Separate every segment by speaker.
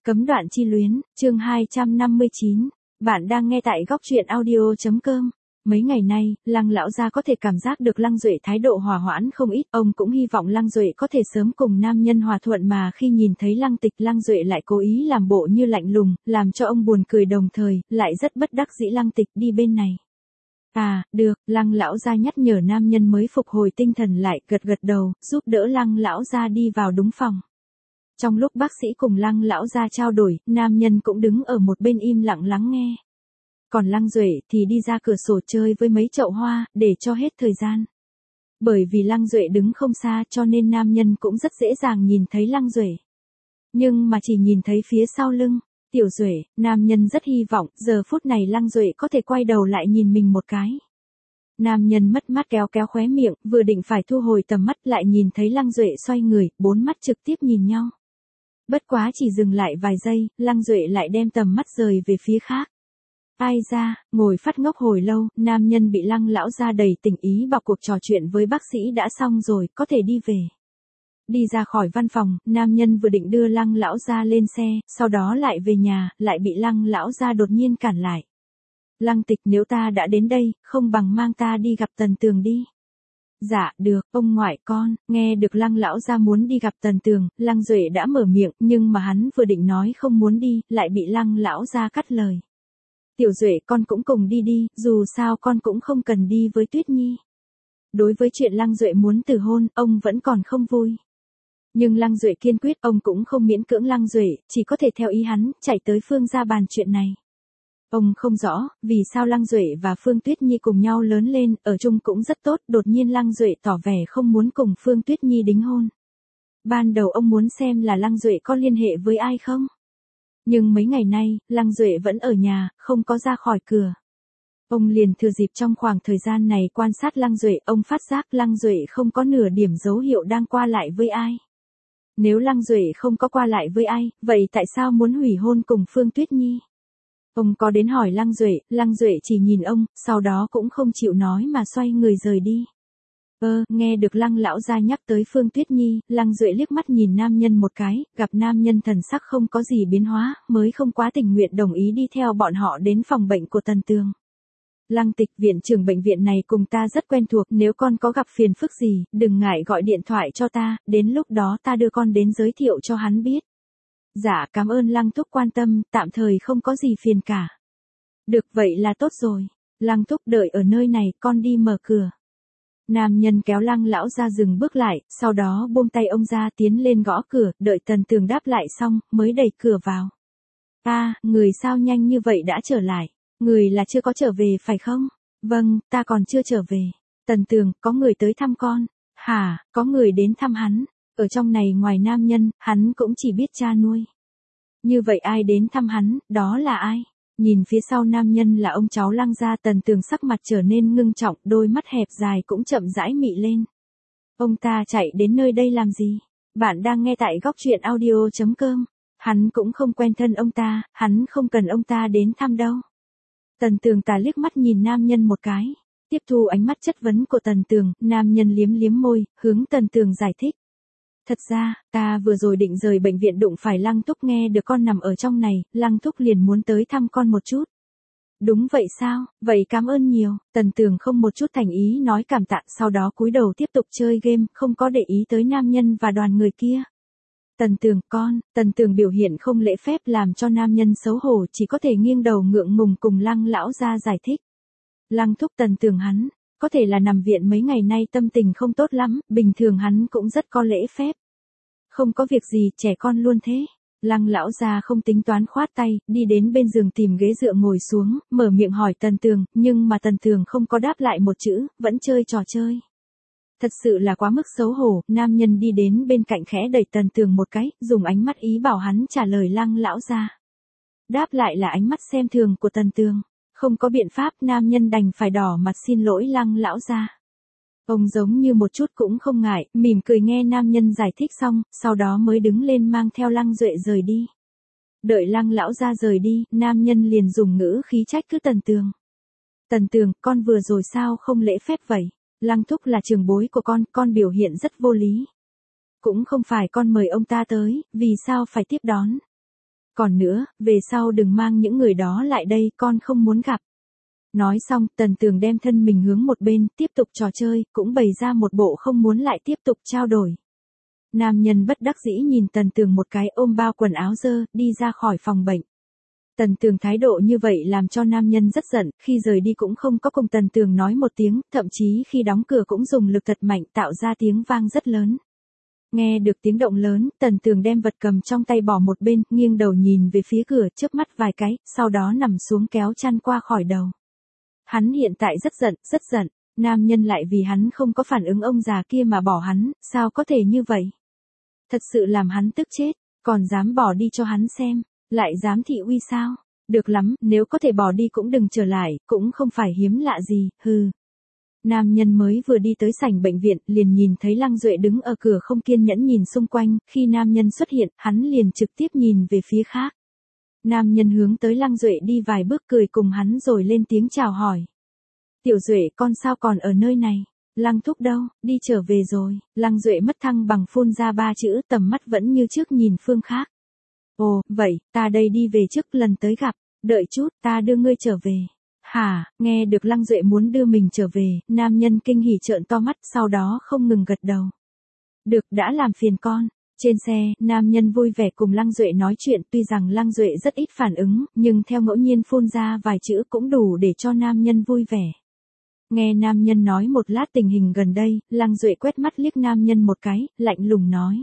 Speaker 1: Cấm đoạn chi luyến, chương 259. Bạn đang nghe tại góc truyện audio.com. Mấy ngày nay, Lăng lão gia có thể cảm giác được Lăng Duệ thái độ hòa hoãn không ít, ông cũng hy vọng Lăng Duệ có thể sớm cùng nam nhân hòa thuận, mà khi nhìn thấy Lăng Tịch, Lăng Duệ lại cố ý làm bộ như lạnh lùng, làm cho ông buồn cười, đồng thời lại rất bất đắc dĩ. Lăng Tịch đi bên này. À, được, Lăng lão gia nhắc nhở nam nhân mới phục hồi tinh thần lại, gật gật đầu, giúp đỡ Lăng lão gia đi vào đúng phòng. Trong lúc bác sĩ cùng Lăng lão gia trao đổi, nam nhân cũng đứng ở một bên im lặng lắng nghe. Còn Lăng Duệ thì đi ra cửa sổ chơi với mấy chậu hoa, để cho hết thời gian. Bởi vì Lăng Duệ đứng không xa cho nên nam nhân cũng rất dễ dàng nhìn thấy Lăng Duệ. Nhưng mà chỉ nhìn thấy phía sau lưng, Tiểu Duệ, nam nhân rất hy vọng giờ phút này Lăng Duệ có thể quay đầu lại nhìn mình một cái. Nam nhân mất mát kéo kéo khóe miệng, vừa định phải thu hồi tầm mắt lại nhìn thấy Lăng Duệ xoay người, bốn mắt trực tiếp nhìn nhau. Bất quá chỉ dừng lại vài giây, Lăng Duệ lại đem tầm mắt rời về phía khác. Ai ra, ngồi phát ngốc hồi lâu, nam nhân bị Lăng lão gia đầy tình ý bảo cuộc trò chuyện với bác sĩ đã xong rồi, có thể đi về. Đi ra khỏi văn phòng, nam nhân vừa định đưa Lăng lão gia lên xe, sau đó lại về nhà, lại bị Lăng lão gia đột nhiên cản lại. Lăng Tịch, nếu ta đã đến đây, không bằng mang ta đi gặp Tần Tường đi. Dạ, được, ông ngoại con. Nghe được Lăng lão gia muốn đi gặp Tần Tường, Lăng Duệ đã mở miệng, nhưng mà hắn vừa định nói không muốn đi, lại bị Lăng lão gia cắt lời. Tiểu Duệ, con cũng cùng đi đi, dù sao con cũng không cần đi với Tuyết Nhi. Đối với chuyện Lăng Duệ muốn từ hôn, ông vẫn còn không vui. Nhưng Lăng Duệ kiên quyết, ông cũng không miễn cưỡng Lăng Duệ, chỉ có thể theo ý hắn, chạy tới Phương gia bàn chuyện này. Ông không rõ, vì sao Lăng Duệ và Phương Tuyết Nhi cùng nhau lớn lên, ở chung cũng rất tốt, đột nhiên Lăng Duệ tỏ vẻ không muốn cùng Phương Tuyết Nhi đính hôn. Ban đầu ông muốn xem là Lăng Duệ có liên hệ với ai không. Nhưng mấy ngày nay, Lăng Duệ vẫn ở nhà, không có ra khỏi cửa. Ông liền thừa dịp trong khoảng thời gian này quan sát Lăng Duệ, ông phát giác Lăng Duệ không có nửa điểm dấu hiệu đang qua lại với ai. Nếu Lăng Duệ không có qua lại với ai, vậy tại sao muốn hủy hôn cùng Phương Tuyết Nhi? Ông có đến hỏi Lăng Duệ chỉ nhìn ông, sau đó cũng không chịu nói mà xoay người rời đi. Nghe được Lăng lão gia nhắc tới Phương Tuyết Nhi, Lăng Duệ liếc mắt nhìn nam nhân một cái, gặp nam nhân thần sắc không có gì biến hóa, mới không quá tình nguyện đồng ý đi theo bọn họ đến phòng bệnh của Tần Tường. Lăng Tịch, viện trưởng bệnh viện này cùng ta rất quen thuộc, nếu con có gặp phiền phức gì, đừng ngại gọi điện thoại cho ta, đến lúc đó ta đưa con đến giới thiệu cho hắn biết. Dạ, cảm ơn Lăng thúc quan tâm, tạm thời không có gì phiền cả. Được, vậy là tốt rồi. Lăng thúc đợi ở nơi này, con đi mở cửa. Nam nhân kéo Lăng lão ra dừng bước lại, sau đó buông tay ông ra tiến lên gõ cửa, đợi Tần Tường đáp lại xong, mới đẩy cửa vào. Người sao nhanh như vậy đã trở lại? Người là chưa có trở về phải không? Vâng, ta còn chưa trở về. Tần Tường, có người tới thăm con. Hả, có người đến thăm hắn. Ở trong này ngoài nam nhân, hắn cũng chỉ biết cha nuôi. Như vậy ai đến thăm hắn, đó là ai? Nhìn phía sau nam nhân là ông cháu Lăng gia, Tần Tường sắc mặt trở nên ngưng trọng, đôi mắt hẹp dài cũng chậm rãi mị lên. Ông ta chạy đến nơi đây làm gì? Bạn đang nghe tại góc truyện audio.com. Hắn cũng không quen thân ông ta, hắn không cần ông ta đến thăm đâu. Tần Tường ta liếc mắt nhìn nam nhân một cái. Tiếp thu ánh mắt chất vấn của Tần Tường, nam nhân liếm liếm môi, hướng Tần Tường giải thích. Thật ra, ta vừa rồi định rời bệnh viện đụng phải Lăng thúc, nghe được con nằm ở trong này, Lăng thúc liền muốn tới thăm con một chút. Đúng vậy sao, vậy cảm ơn nhiều. Tần Tường không một chút thành ý nói cảm tạ, sau đó cúi đầu tiếp tục chơi game, không có để ý tới nam nhân và đoàn người kia. Tần Tường, Tần Tường biểu hiện không lễ phép làm cho nam nhân xấu hổ, chỉ có thể nghiêng đầu ngượng ngùng cùng Lăng lão gia giải thích. Lăng thúc, Tần Tường hắn, có thể là nằm viện mấy ngày nay tâm tình không tốt lắm, bình thường hắn cũng rất có lễ phép. Không có việc gì, trẻ con luôn thế. Lăng lão gia không tính toán, khoát tay, đi đến bên giường tìm ghế dựa ngồi xuống, mở miệng hỏi Tần Tường, nhưng mà Tần Tường không có đáp lại một chữ, vẫn chơi trò chơi. Thật sự là quá mức xấu hổ, nam nhân đi đến bên cạnh khẽ đẩy Tần Tường một cái, dùng ánh mắt ý bảo hắn trả lời Lăng lão gia. Đáp lại là ánh mắt xem thường của Tần Tường. Không có biện pháp, nam nhân đành phải đỏ mặt xin lỗi Lăng lão gia. Ông giống như một chút cũng không ngại, mỉm cười nghe nam nhân giải thích xong, sau đó mới đứng lên mang theo Lăng Duệ rời đi. Đợi Lăng lão gia rời đi, nam nhân liền dùng ngữ khí trách cứ Tần Tường. Tần Tường, con vừa rồi sao không lễ phép vậy? Lăng thúc là trưởng bối của con biểu hiện rất vô lý. Cũng không phải con mời ông ta tới, vì sao phải tiếp đón? Còn nữa, về sau đừng mang những người đó lại đây, con không muốn gặp. Nói xong, Tần Tường đem thân mình hướng một bên, tiếp tục trò chơi, cũng bày ra một bộ không muốn lại tiếp tục trao đổi. Nam nhân bất đắc dĩ nhìn Tần Tường một cái, ôm bao quần áo dơ, đi ra khỏi phòng bệnh. Tần Tường thái độ như vậy làm cho nam nhân rất giận, khi rời đi cũng không có cùng Tần Tường nói một tiếng, thậm chí khi đóng cửa cũng dùng lực thật mạnh tạo ra tiếng vang rất lớn. Nghe được tiếng động lớn, Tần Tường đem vật cầm trong tay bỏ một bên, nghiêng đầu nhìn về phía cửa, chớp mắt vài cái, sau đó nằm xuống kéo chăn qua khỏi đầu. Hắn hiện tại rất giận, nam nhân lại vì hắn không có phản ứng ông già kia mà bỏ hắn, sao có thể như vậy? Thật sự làm hắn tức chết, còn dám bỏ đi cho hắn xem, lại dám thị uy sao? Được lắm, nếu có thể bỏ đi cũng đừng trở lại, cũng không phải hiếm lạ gì, hừ. Nam nhân mới vừa đi tới sảnh bệnh viện, liền nhìn thấy Lăng Duệ đứng ở cửa không kiên nhẫn nhìn xung quanh, khi nam nhân xuất hiện, hắn liền trực tiếp nhìn về phía khác. Nam nhân hướng tới Lăng Duệ đi vài bước cười cùng hắn rồi lên tiếng chào hỏi. Tiểu Duệ con sao còn ở nơi này? Lăng thúc đâu, đi trở về rồi. Lăng Duệ mất thăng bằng phun ra 3 chữ, tầm mắt vẫn như trước nhìn phương khác. Ồ, vậy, ta đây đi về trước, lần tới gặp, đợi chút, ta đưa ngươi trở về. Hả, nghe được Lăng Duệ muốn đưa mình trở về, nam nhân kinh hỉ trợn to mắt, sau đó không ngừng gật đầu. Được, đã làm phiền con. Trên xe, nam nhân vui vẻ cùng Lăng Duệ nói chuyện, tuy rằng Lăng Duệ rất ít phản ứng, nhưng theo ngẫu nhiên phun ra vài chữ cũng đủ để cho nam nhân vui vẻ. Nghe nam nhân nói một lát tình hình gần đây, Lăng Duệ quét mắt liếc nam nhân một cái, lạnh lùng nói.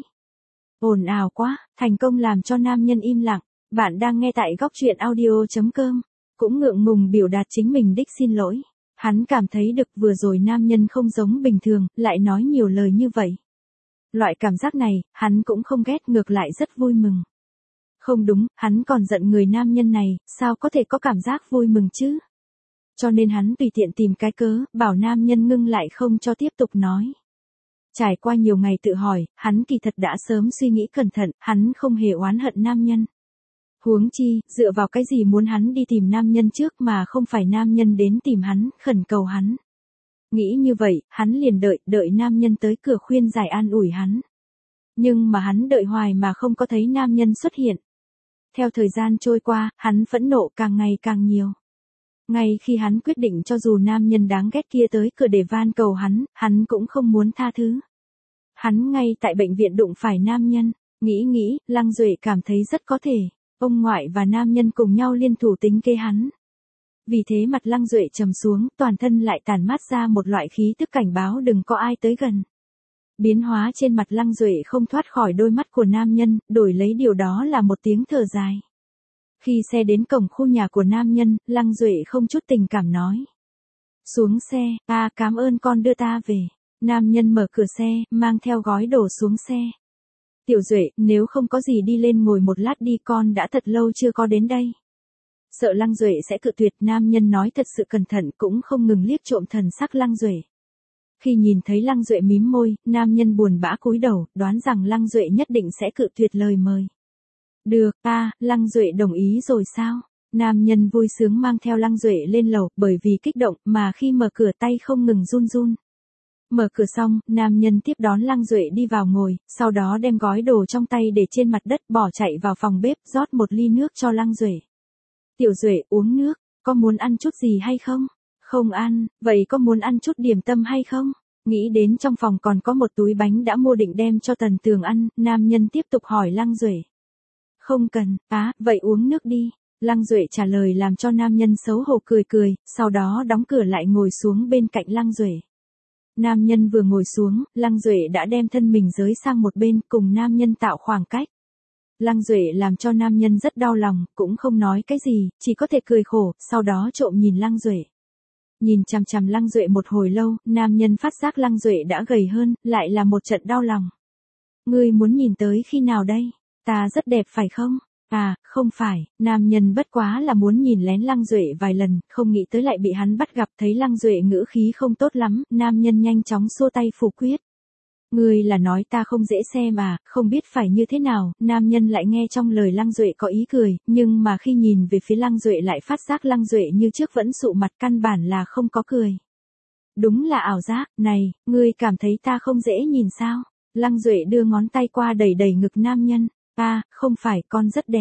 Speaker 1: Ồn ào quá, thành công làm cho nam nhân im lặng. Bạn đang nghe tại góc truyện audio.com. Cũng ngượng ngùng biểu đạt chính mình đích xin lỗi. Hắn cảm thấy được vừa rồi nam nhân không giống bình thường, lại nói nhiều lời như vậy. Loại cảm giác này, hắn cũng không ghét, ngược lại rất vui mừng. Không đúng, hắn còn giận người nam nhân này, sao có thể có cảm giác vui mừng chứ? Cho nên hắn tùy tiện tìm cái cớ, bảo nam nhân ngưng lại không cho tiếp tục nói. Trải qua nhiều ngày tự hỏi, hắn kỳ thật đã sớm suy nghĩ cẩn thận, hắn không hề oán hận nam nhân. Huống chi, dựa vào cái gì muốn hắn đi tìm nam nhân trước mà không phải nam nhân đến tìm hắn, khẩn cầu hắn. Nghĩ như vậy, hắn liền đợi nam nhân tới cửa khuyên giải an ủi hắn. Nhưng mà hắn đợi hoài mà không có thấy nam nhân xuất hiện. Theo thời gian trôi qua, hắn phẫn nộ càng ngày càng nhiều. Ngay khi hắn quyết định cho dù nam nhân đáng ghét kia tới cửa để van cầu hắn cũng không muốn tha thứ. Hắn ngay tại bệnh viện đụng phải nam nhân, nghĩ, Lăng Duệ cảm thấy rất có thể, ông ngoại và nam nhân cùng nhau liên thủ tính kế hắn. Vì thế mặt Lăng Duệ trầm xuống, toàn thân lại tản mát ra một loại khí tức cảnh báo đừng có ai tới gần. Biến hóa trên mặt Lăng Duệ không thoát khỏi đôi mắt của nam nhân, đổi lấy điều đó là một tiếng thở dài. Khi xe đến cổng khu nhà của nam nhân, Lăng Duệ không chút tình cảm nói. Xuống xe, cảm ơn con đưa ta về. Nam nhân mở cửa xe, mang theo gói đồ xuống xe. Tiểu Duệ, nếu không có gì đi lên ngồi một lát đi, con đã thật lâu chưa có đến đây. Sợ Lăng Duệ sẽ cự tuyệt, nam nhân nói thật sự cẩn thận cũng không ngừng liếc trộm thần sắc Lăng Duệ. Khi nhìn thấy Lăng Duệ mím môi, nam nhân buồn bã cúi đầu, đoán rằng Lăng Duệ nhất định sẽ cự tuyệt lời mời. Được, Lăng Duệ đồng ý rồi sao? Nam nhân vui sướng mang theo Lăng Duệ lên lầu, bởi vì kích động mà khi mở cửa tay không ngừng run run. Mở cửa xong, nam nhân tiếp đón Lăng Duệ đi vào ngồi, sau đó đem gói đồ trong tay để trên mặt đất, bỏ chạy vào phòng bếp, rót một ly nước cho Lăng Duệ. Tiểu Duệ, uống nước, có muốn ăn chút gì hay không? Không ăn, vậy có muốn ăn chút điểm tâm hay không? Nghĩ đến trong phòng còn có một túi bánh đã mua định đem cho Tần Tường ăn, nam nhân tiếp tục hỏi Lăng Duệ. Không cần, vậy uống nước đi. Lăng Duệ trả lời làm cho nam nhân xấu hổ cười, sau đó đóng cửa lại ngồi xuống bên cạnh Lăng Duệ. Nam nhân vừa ngồi xuống, Lăng Duệ đã đem thân mình giới sang một bên cùng nam nhân tạo khoảng cách. Lăng Duệ làm cho nam nhân rất đau lòng, cũng không nói cái gì, chỉ có thể cười khổ, sau đó trộm nhìn Lăng Duệ. Nhìn chằm chằm Lăng Duệ một hồi lâu, nam nhân phát giác Lăng Duệ đã gầy hơn, lại là một trận đau lòng. Ngươi muốn nhìn tới khi nào đây? Ta rất đẹp phải không? Không phải, nam nhân bất quá là muốn nhìn lén Lăng Duệ vài lần, không nghĩ tới lại bị hắn bắt gặp, thấy Lăng Duệ ngữ khí không tốt lắm, nam nhân nhanh chóng xua tay phủ quyết. Ngươi là nói ta không dễ xem không biết phải như thế nào, nam nhân lại nghe trong lời Lăng Duệ có ý cười, nhưng mà khi nhìn về phía Lăng Duệ lại phát giác Lăng Duệ như trước vẫn sụ mặt, căn bản là không có cười. Đúng là ảo giác, này, ngươi cảm thấy ta không dễ nhìn sao? Lăng Duệ đưa ngón tay qua đẩy ngực nam nhân. Không phải, con rất đẹp.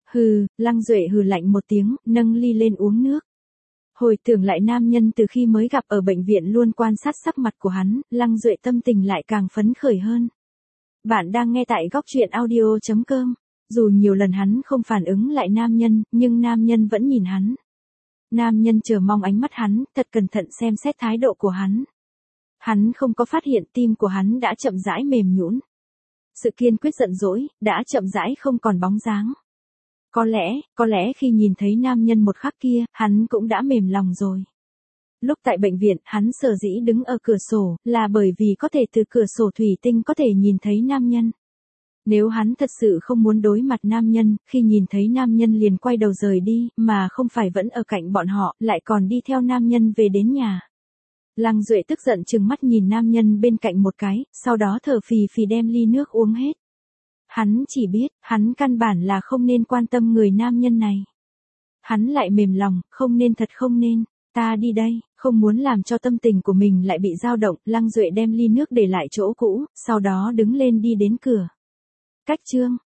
Speaker 1: Hừ, Lăng Duệ hừ lạnh một tiếng, nâng ly lên uống nước. Hồi tưởng lại nam nhân từ khi mới gặp ở bệnh viện luôn quan sát sắc mặt của hắn, Lăng Duệ tâm tình lại càng phấn khởi hơn. Bạn đang nghe tại góc truyện audio.com. Dù nhiều lần hắn không phản ứng lại nam nhân, nhưng nam nhân vẫn nhìn hắn. Nam nhân chờ mong ánh mắt hắn, thật cẩn thận xem xét thái độ của hắn. Hắn không có phát hiện tim của hắn đã chậm rãi mềm nhũn. Sự kiên quyết giận dỗi, đã chậm rãi không còn bóng dáng. Có lẽ khi nhìn thấy nam nhân một khắc kia, hắn cũng đã mềm lòng rồi. Lúc tại bệnh viện, hắn sở dĩ đứng ở cửa sổ, là bởi vì có thể từ cửa sổ thủy tinh có thể nhìn thấy nam nhân. Nếu hắn thật sự không muốn đối mặt nam nhân, khi nhìn thấy nam nhân liền quay đầu rời đi, mà không phải vẫn ở cạnh bọn họ, lại còn đi theo nam nhân về đến nhà. Lăng Duệ tức giận trừng mắt nhìn nam nhân bên cạnh một cái, sau đó thở phì phì đem ly nước uống hết. Hắn chỉ biết, hắn căn bản là không nên quan tâm người nam nhân này. Hắn lại mềm lòng, không nên thật không nên, ta đi đây, không muốn làm cho tâm tình của mình lại bị dao động, Lăng Duệ đem ly nước để lại chỗ cũ, sau đó đứng lên đi đến cửa. Cách chương